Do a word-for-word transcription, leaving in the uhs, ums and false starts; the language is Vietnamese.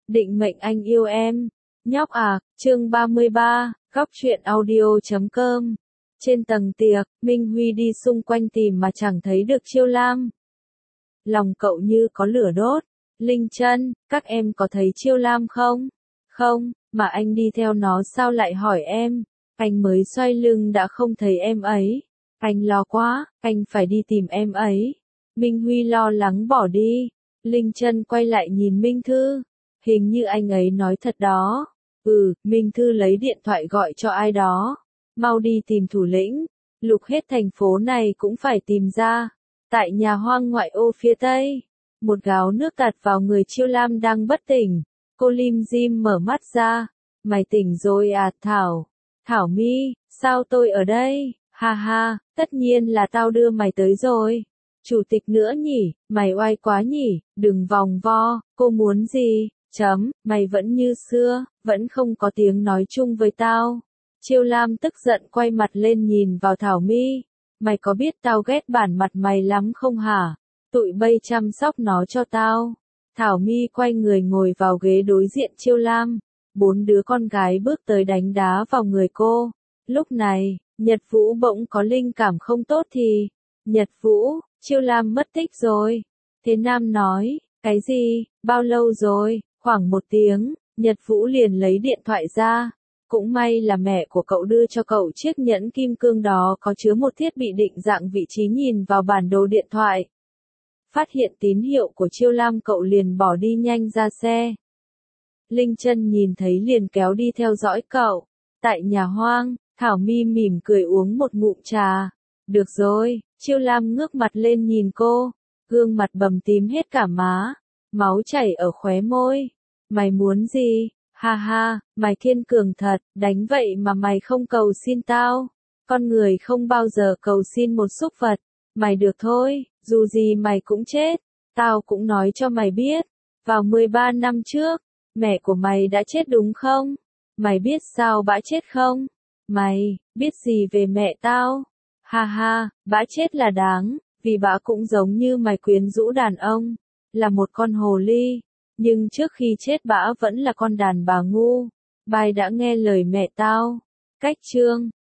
định mệnh anh yêu em. Nhóc à, chương ba mươi ba, góc truyện audio chấm com. Trên tầng tiệc, Minh Huy đi xung quanh tìm mà chẳng thấy được Chiêu Lam. Lòng cậu như có lửa đốt. Linh Chân, các em có thấy Chiêu Lam không? Không, mà anh đi theo nó sao lại hỏi em? Anh mới xoay lưng đã không thấy em ấy. Anh lo quá, anh phải đi tìm em ấy. Minh Huy lo lắng bỏ đi. Linh Chân quay lại nhìn Minh Thư. Hình như anh ấy nói thật đó. Ừ, Minh Thư lấy điện thoại gọi cho ai đó. Mau đi tìm thủ lĩnh. Lục hết thành phố này cũng phải tìm ra. Tại nhà hoang ngoại ô phía tây, một gáo nước tạt vào người Chiêu Lam đang bất tỉnh. Cô Lim Dim mở mắt ra. Mày tỉnh rồi à Thảo? Thảo Mi, sao tôi ở đây? Ha ha, tất nhiên là tao đưa mày tới rồi. Chủ tịch nữa nhỉ, mày oai quá nhỉ, đừng vòng vo, cô muốn gì? Chấm, mày vẫn như xưa, vẫn không có tiếng nói chung với tao. Chiêu Lam tức giận quay mặt lên nhìn vào Thảo Mi. Mày có biết tao ghét bản mặt mày lắm không hả? Tụi bây chăm sóc nó cho tao. Thảo Mi quay người ngồi vào ghế đối diện Chiêu Lam. Bốn đứa con gái bước tới đánh đá vào người cô. Lúc này, Nhật Vũ bỗng có linh cảm không tốt thì. Nhật Vũ, Chiêu Lam mất tích rồi. Thế Nam nói, cái gì, bao lâu rồi? Khoảng một tiếng, Nhật Vũ liền lấy điện thoại ra. Cũng may là mẹ của cậu đưa cho cậu chiếc nhẫn kim cương đó có chứa một thiết bị định dạng vị trí nhìn vào bản đồ điện thoại. Phát hiện tín hiệu của Chiêu Lam cậu liền bỏ đi nhanh ra xe. Linh Chân nhìn thấy liền kéo đi theo dõi cậu. Tại nhà hoang, Thảo Mi mỉm cười uống một ngụm trà. Được rồi, Chiêu Lam ngước mặt lên nhìn cô. Gương mặt bầm tím hết cả má. Máu chảy ở khóe môi. Mày muốn gì? Ha ha, mày kiên cường thật, đánh vậy mà mày không cầu xin tao. Con người không bao giờ cầu xin một súc vật. Mày được thôi, dù gì mày cũng chết. Tao cũng nói cho mày biết. Vào mười ba năm trước, mẹ của mày đã chết đúng không? Mày biết sao bã chết không? Mày, biết gì về mẹ tao? Ha ha, bã chết là đáng, vì bã cũng giống như mày quyến rũ đàn ông. Là một con hồ ly. Nhưng trước khi chết bã vẫn là con đàn bà ngu. Bài đã nghe lời mẹ tao. Cách chương